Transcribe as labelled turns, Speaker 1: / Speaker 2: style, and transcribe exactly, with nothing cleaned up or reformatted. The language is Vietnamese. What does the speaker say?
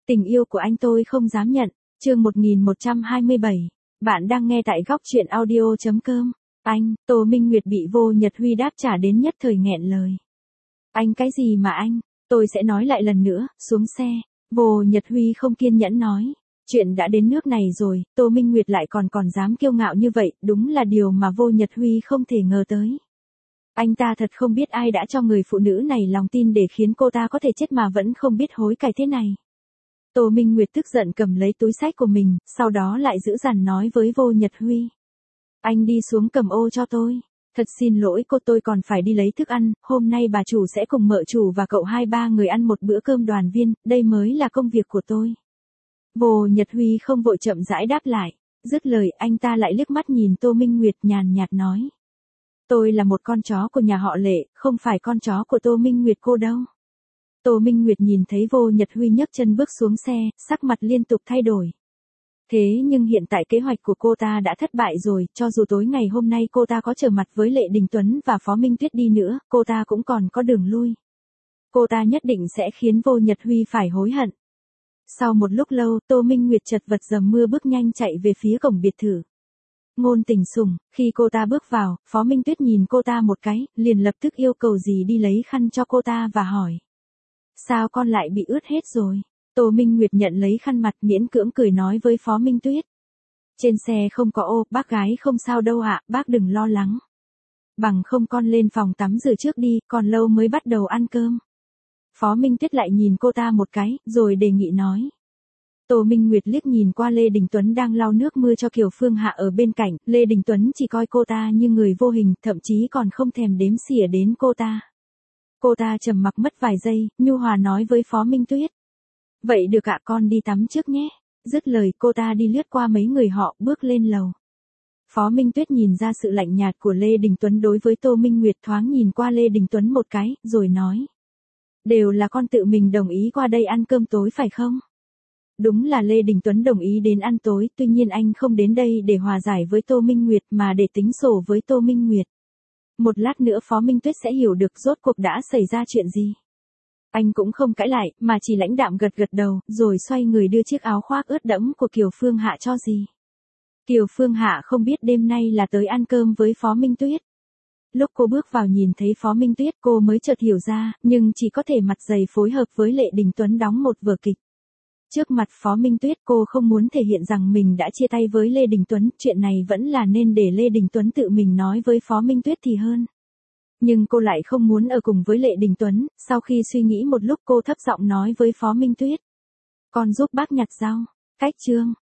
Speaker 1: Tình yêu của anh tôi không dám nhận. Chương một nghìn một trăm hai mươi bảy. Bạn đang nghe tại góc truyện audio chấm com. Anh, Tô Minh Nguyệt bị Vô Nhật Huy đáp trả đến nhất thời nghẹn lời. Anh cái gì mà anh? Tôi sẽ nói lại lần nữa, xuống xe. Vô Nhật Huy không kiên nhẫn nói. Chuyện đã đến nước này rồi, Tô Minh Nguyệt lại còn còn dám kiêu ngạo như vậy, đúng là điều mà Vô Nhật Huy không thể ngờ tới. Anh ta thật không biết ai đã cho người phụ nữ này lòng tin để khiến cô ta có thể chết mà vẫn không biết hối cải thế này. Tô Minh Nguyệt tức giận cầm lấy túi xách của mình, sau đó lại giữ dằn nói với Vô Nhật Huy. Anh đi xuống cầm ô cho tôi. Thật xin lỗi cô, tôi còn phải đi lấy thức ăn, hôm nay bà chủ sẽ cùng mợ chủ và cậu hai ba người ăn một bữa cơm đoàn viên, đây mới là công việc của tôi. Vô Nhật Huy không vội chậm rãi đáp lại, dứt lời anh ta lại liếc mắt nhìn Tô Minh Nguyệt nhàn nhạt nói. Tôi là một con chó của nhà họ Lệ, không phải con chó của Tô Minh Nguyệt cô đâu. Tô Minh Nguyệt nhìn thấy Vô Nhật Huy nhấc chân bước xuống xe, sắc mặt liên tục thay đổi. Thế nhưng hiện tại kế hoạch của cô ta đã thất bại rồi, cho dù tối ngày hôm nay cô ta có trở mặt với Lệ Đình Tuấn và Phó Minh Tuyết đi nữa, cô ta cũng còn có đường lui. Cô ta nhất định sẽ khiến Vô Nhật Huy phải hối hận. Sau một lúc lâu, Tô Minh Nguyệt chật vật dầm mưa bước nhanh chạy về phía cổng biệt thự. Ngôn Tình Sùng, khi cô ta bước vào, Phó Minh Tuyết nhìn cô ta một cái, liền lập tức yêu cầu dì đi lấy khăn cho cô ta và hỏi. Sao con lại bị ướt hết rồi? Tô Minh Nguyệt nhận lấy khăn mặt miễn cưỡng cười nói với Phó Minh Tuyết. Trên xe không có ô, bác gái không sao đâu ạ, bác đừng lo lắng. Bằng không con lên phòng tắm rửa trước đi, còn lâu mới bắt đầu ăn cơm. Phó Minh Tuyết lại nhìn cô ta một cái, rồi đề nghị nói. Tô Minh Nguyệt liếc nhìn qua Lê Đình Tuấn đang lau nước mưa cho Kiều Phương Hạ ở bên cạnh, Lê Đình Tuấn chỉ coi cô ta như người vô hình, thậm chí còn không thèm đếm xỉa đến cô ta. Cô ta trầm mặc mất vài giây, nhu hòa nói với Phó Minh Tuyết. Vậy được ạ, con đi tắm trước nhé. Dứt lời cô ta đi lướt qua mấy người họ, bước lên lầu. Phó Minh Tuyết nhìn ra sự lạnh nhạt của Lê Đình Tuấn đối với Tô Minh Nguyệt, thoáng nhìn qua Lê Đình Tuấn một cái, rồi nói. Đều là con tự mình đồng ý qua đây ăn cơm tối phải không? Đúng là Lê Đình Tuấn đồng ý đến ăn tối, tuy nhiên anh không đến đây để hòa giải với Tô Minh Nguyệt mà để tính sổ với Tô Minh Nguyệt. Một lát nữa Phó Minh Tuyết sẽ hiểu được rốt cuộc đã xảy ra chuyện gì. Anh cũng không cãi lại, mà chỉ lãnh đạm gật gật đầu, rồi xoay người đưa chiếc áo khoác ướt đẫm của Kiều Phương Hạ cho dì. Kiều Phương Hạ không biết đêm nay là tới ăn cơm với Phó Minh Tuyết. Lúc cô bước vào nhìn thấy Phó Minh Tuyết cô mới chợt hiểu ra, nhưng chỉ có thể mặt dày phối hợp với Lệ Đình Tuấn đóng một vở kịch. Trước mặt Phó Minh Tuyết cô không muốn thể hiện rằng mình đã chia tay với Lê Đình Tuấn, chuyện này vẫn là nên để Lê Đình Tuấn tự mình nói với Phó Minh Tuyết thì hơn. Nhưng cô lại không muốn ở cùng với Lệ Đình Tuấn, sau khi suy nghĩ một lúc cô thấp giọng nói với Phó Minh Tuyết. Con giúp bác nhặt rau. Cách chương.